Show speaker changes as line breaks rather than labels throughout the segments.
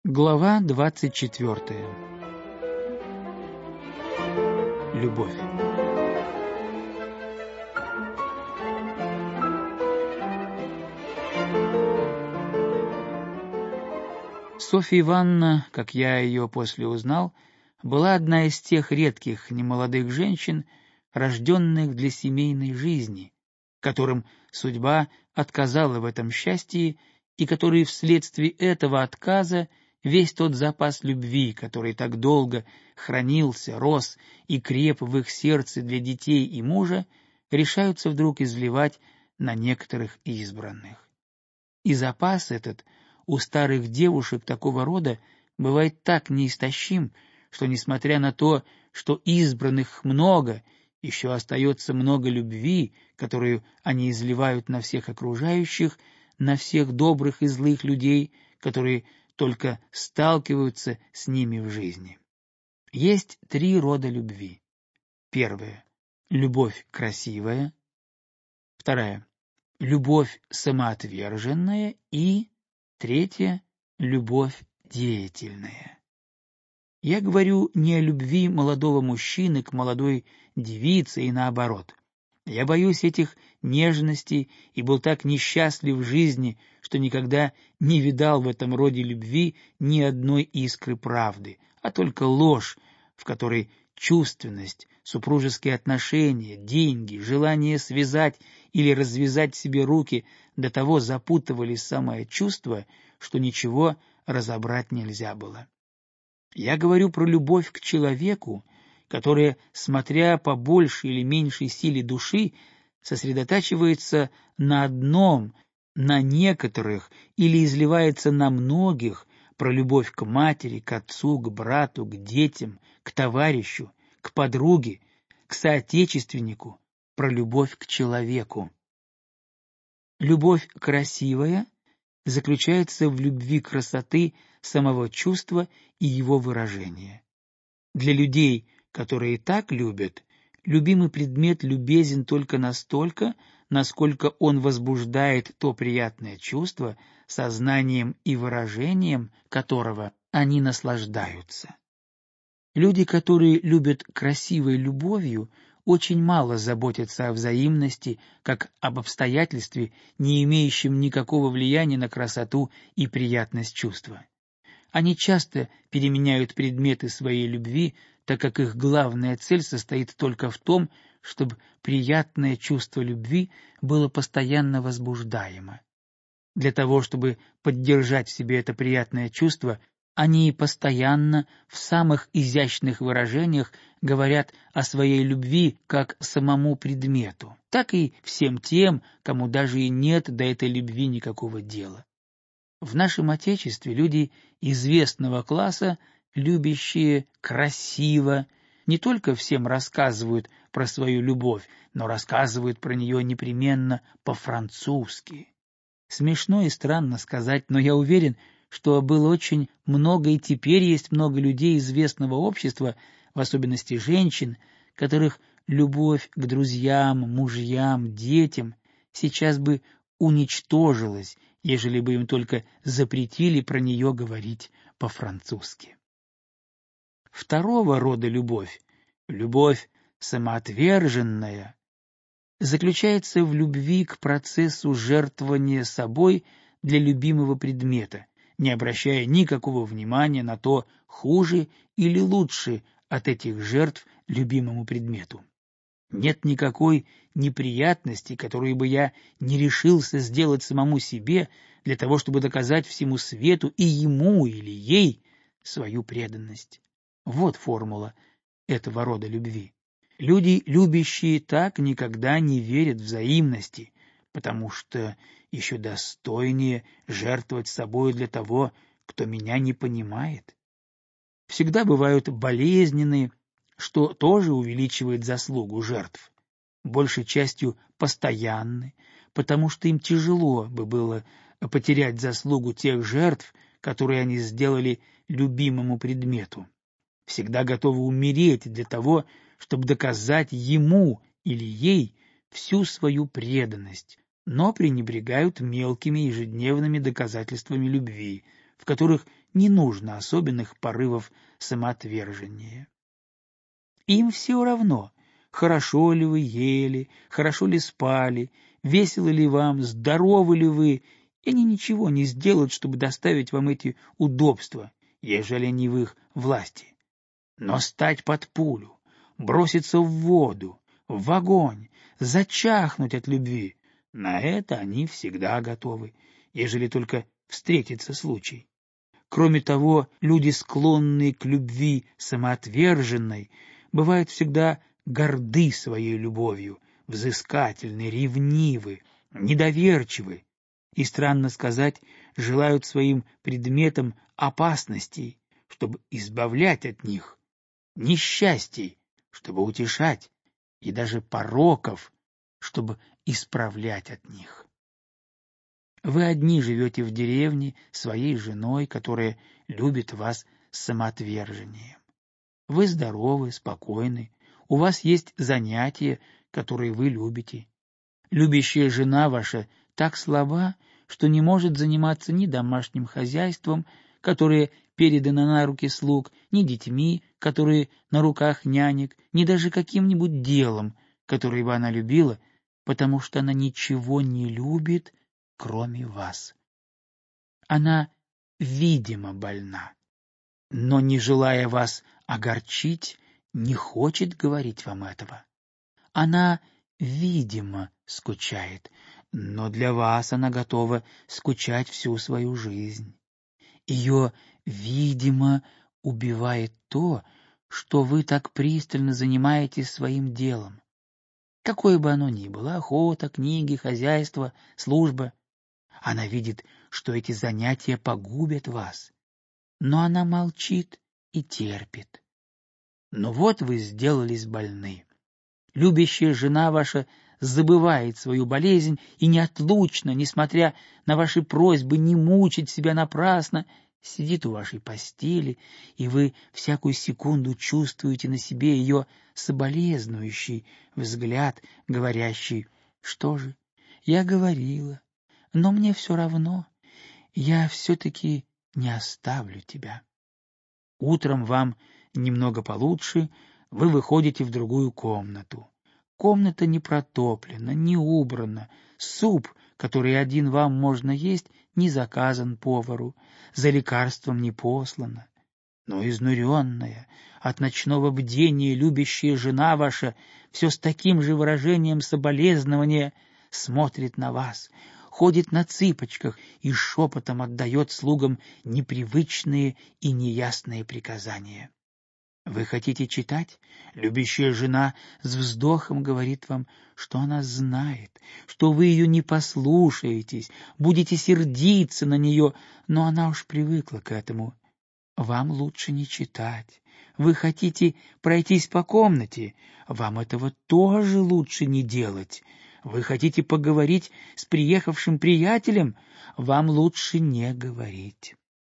Глава 24. Любовь. Софья Ивановна, как я ее после узнал, была одна из тех редких немолодых женщин, рожденных для семейной жизни, которым судьба отказала в этом счастье и которые вследствие этого отказа весь тот запас любви, который так долго хранился, рос и креп в их сердце для детей и мужа, решаются вдруг изливать на некоторых избранных. И запас этот у старых девушек такого рода бывает так неистощим, что, несмотря на то, что избранных много, еще остается много любви, которую они изливают на всех окружающих, на всех добрых и злых людей, которые только сталкиваются с ними в жизни. Есть три рода любви. Первая — любовь красивая. Вторая — любовь самоотверженная. И третья — любовь деятельная. Я говорю не о любви молодого мужчины к молодой девице и наоборот. Я боюсь этих нежностей и был так несчастлив в жизни, что никогда не видал в этом роде любви ни одной искры правды, а только ложь, в которой чувственность, супружеские отношения, деньги, желание связать или развязать себе руки до того запутывали самое чувство, что ничего разобрать нельзя было. Я говорю про любовь к человеку, которая, смотря по большей или меньшей силе души, сосредотачивается на одном, на некоторых или изливается на многих, про любовь к матери, к отцу, к брату, к детям, к товарищу, к подруге, к соотечественнику, про любовь к человеку. Любовь красивая заключается в любви красоты самого чувства и его выражения. Для людей, которые так любят, любимый предмет любезен только настолько, насколько он возбуждает то приятное чувство, сознанием и выражением которого они наслаждаются. Люди, которые любят красивой любовью, очень мало заботятся о взаимности, как об обстоятельстве, не имеющем никакого влияния на красоту и приятность чувства. Они часто переменяют предметы своей любви, так как их главная цель состоит только в том, чтобы приятное чувство любви было постоянно возбуждаемо. Для того, чтобы поддержать в себе это приятное чувство, они постоянно в самых изящных выражениях говорят о своей любви как самому предмету, так и всем тем, кому даже и нет до этой любви никакого дела. В нашем Отечестве люди известного класса, любящие красиво, не только всем рассказывают про свою любовь, но рассказывают про нее непременно по-французски. Смешно и странно сказать, но я уверен, что было очень много и теперь есть много людей известного общества, в особенности женщин, которых любовь к друзьям, мужьям, детям сейчас бы уничтожилась, ежели бы им только запретили про нее говорить по-французски. Второго рода любовь, любовь самоотверженная, заключается в любви к процессу жертвования собой для любимого предмета, не обращая никакого внимания на то, хуже или лучше от этих жертв любимому предмету. Нет никакой неприятности, которую бы я не решился сделать самому себе для того, чтобы доказать всему свету и ему или ей свою преданность. Вот формула этого рода любви. Люди, любящие так, никогда не верят взаимности, потому что еще достойнее жертвовать собой для того, кто меня не понимает. Всегда бывают болезненные, что тоже увеличивает заслугу жертв, большей частью постоянны, потому что им тяжело бы было потерять заслугу тех жертв, которые они сделали любимому предмету. Всегда готовы умереть для того, чтобы доказать ему или ей всю свою преданность, но пренебрегают мелкими ежедневными доказательствами любви, в которых не нужно особенных порывов самоотвержения. Им все равно, хорошо ли вы ели, хорошо ли спали, весело ли вам, здоровы ли вы, и они ничего не сделают, чтобы доставить вам эти удобства, ежели они в их власти. Но стать под пулю, броситься в воду, в огонь, зачахнуть от любви — на это они всегда готовы, ежели только встретится случай. Кроме того, люди, склонные к любви самоотверженной, бывают всегда горды своей любовью, взыскательны, ревнивы, недоверчивы и, странно сказать, желают своим предметам опасностей, чтобы избавлять от них, несчастий, чтобы утешать, и даже пороков, чтобы исправлять от них. Вы одни живете в деревне своей женой, которая любит вас с самоотвержением. Вы здоровы, спокойны, у вас есть занятия, которые вы любите. Любящая жена ваша так слаба, что не может заниматься ни домашним хозяйством, которое передано на руки слуг, ни детьми, которые на руках нянек, ни даже каким-нибудь делом, которое бы она любила, потому что она ничего не любит, кроме вас. Она, видимо, больна, но, не желая вас огорчить, не хочет говорить вам этого. Она, видимо, скучает, но для вас она готова скучать всю свою жизнь. Ее, видимо, убивает то, что вы так пристально занимаетесь своим делом. Какое бы оно ни было — охота, книги, хозяйство, служба — она видит, что эти занятия погубят вас, но она молчит и терпит. Но вот вы сделались больны. Любящая жена ваша забывает свою болезнь и неотлучно, несмотря на ваши просьбы не мучить себя напрасно, сидит у вашей постели, и вы всякую секунду чувствуете на себе ее соболезнующий взгляд, говорящий: «Что же, я говорила, но мне все равно, я все-таки не оставлю тебя». Утром вам немного получше, вы выходите в другую комнату. Комната не протоплена, не убрана, суп, который один вам можно есть, не заказан повару, за лекарством не послано. Но изнуренная от ночного бдения любящая жена ваша все с таким же выражением соболезнования смотрит на вас, ходит на цыпочках и шепотом отдает слугам непривычные и неясные приказания. Вы хотите читать? Любящая жена с вздохом говорит вам, что она знает, что вы ее не послушаетесь, будете сердиться на нее, но она уж привыкла к этому. Вам лучше не читать. Вы хотите пройтись по комнате? Вам этого тоже лучше не делать. Вы хотите поговорить с приехавшим приятелем? Вам лучше не говорить.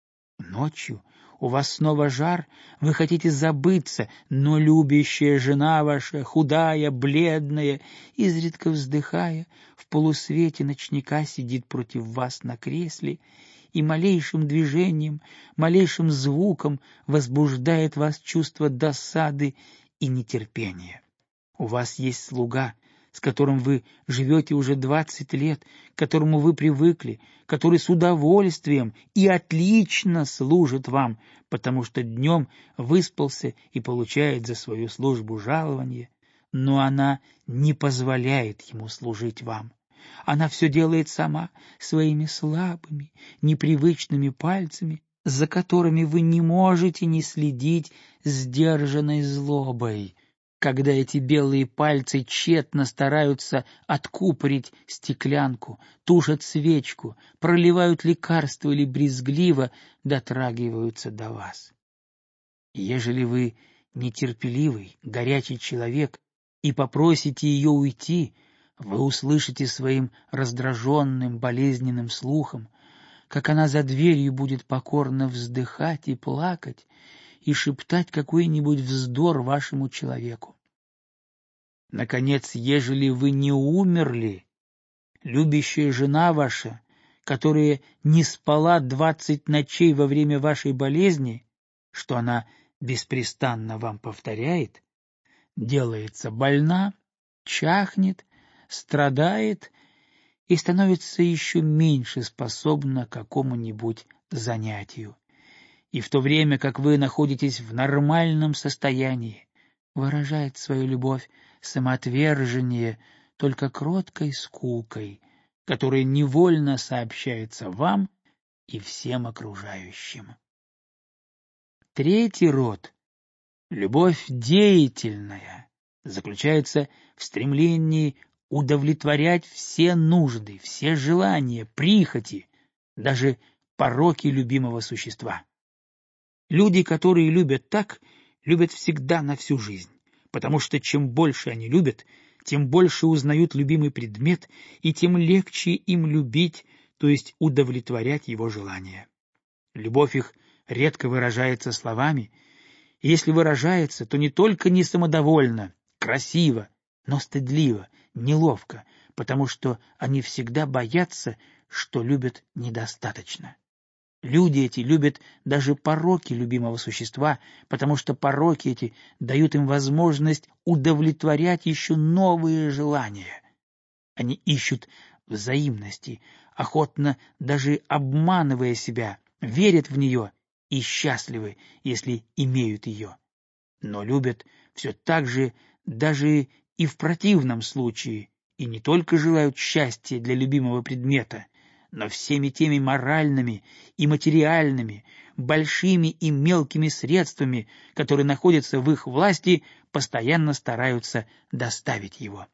Ночью у вас снова жар, вы хотите забыться, но любящая жена ваша, худая, бледная, изредка вздыхая, в полусвете ночника сидит против вас на кресле и малейшим движением, малейшим звуком возбуждает вас чувство досады и нетерпения. У вас есть слуга, с которым вы живете уже 20 лет, к которому вы привыкли, который с удовольствием и отлично служит вам, потому что днем выспался и получает за свою службу жалование, но она не позволяет ему служить вам. Она все делает сама, своими слабыми, непривычными пальцами, за которыми вы не можете не следить сдержанной злобой, когда эти белые пальцы тщетно стараются откупорить стеклянку, тушат свечку, проливают лекарство или брезгливо дотрагиваются до вас. Ежели вы нетерпеливый, горячий человек и попросите ее уйти, вы услышите своим раздраженным, болезненным слухом, как она за дверью будет покорно вздыхать и плакать, и шептать какой-нибудь вздор вашему человеку. Наконец, ежели вы не умерли, любящая жена ваша, которая не спала 20 ночей во время вашей болезни, что она беспрестанно вам повторяет, делается больна, чахнет, страдает и становится еще меньше способна к какому-нибудь занятию. И в то время, как вы находитесь в нормальном состоянии, выражает свою любовь самоотвержение только кроткой скукой, которая невольно сообщается вам и всем окружающим. Третий род — любовь деятельная, заключается в стремлении удовлетворять все нужды, все желания, прихоти, даже пороки любимого существа. Люди, которые любят так, любят всегда на всю жизнь, потому что чем больше они любят, тем больше узнают любимый предмет, и тем легче им любить, то есть удовлетворять его желания. Любовь их редко выражается словами, и если выражается, то не только не самодовольно, красиво, но стыдливо, неловко, потому что они всегда боятся, что любят недостаточно. Люди эти любят даже пороки любимого существа, потому что пороки эти дают им возможность удовлетворять еще новые желания. Они ищут взаимности, охотно даже обманывая себя, верят в нее и счастливы, если имеют ее. Но любят все так же даже и в противном случае, и не только желают счастья для любимого предмета, но всеми теми моральными и материальными, большими и мелкими средствами, которые находятся в их власти, постоянно стараются доставить его.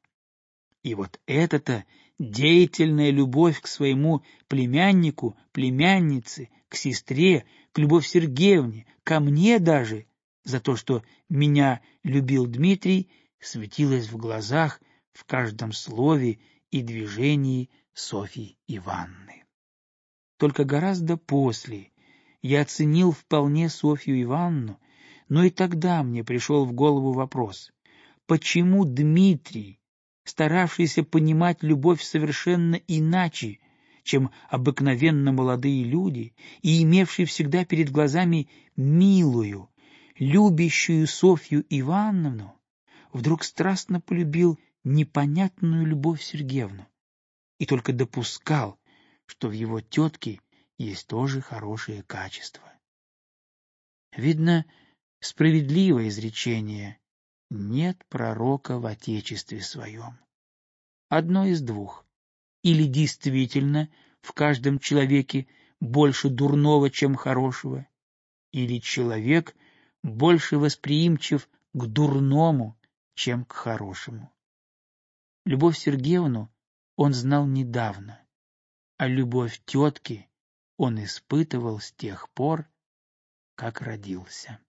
И вот эта-то деятельная любовь к своему племяннику, племяннице, к сестре, к Любовь Сергеевне, ко мне даже, за то, что меня любил Дмитрий, светилась в глазах, в каждом слове и движении Софьи Ивановны. Только гораздо после я оценил вполне Софью Ивановну, но и тогда мне пришел в голову вопрос, почему Дмитрий, старавшийся понимать любовь совершенно иначе, чем обыкновенно молодые люди, и имевший всегда перед глазами милую, любящую Софью Ивановну, вдруг страстно полюбил непонятную Любовь Сергеевну и только допускал, что в его тетке есть тоже хорошие качества. Видно, справедливое изречение: нет пророка в отечестве своем. Одно из двух: или действительно в каждом человеке больше дурного, чем хорошего, или человек больше восприимчив к дурному, чем к хорошему. Любовь Сергеевну он знал недавно, а любовь тетки он испытывал с тех пор, как родился.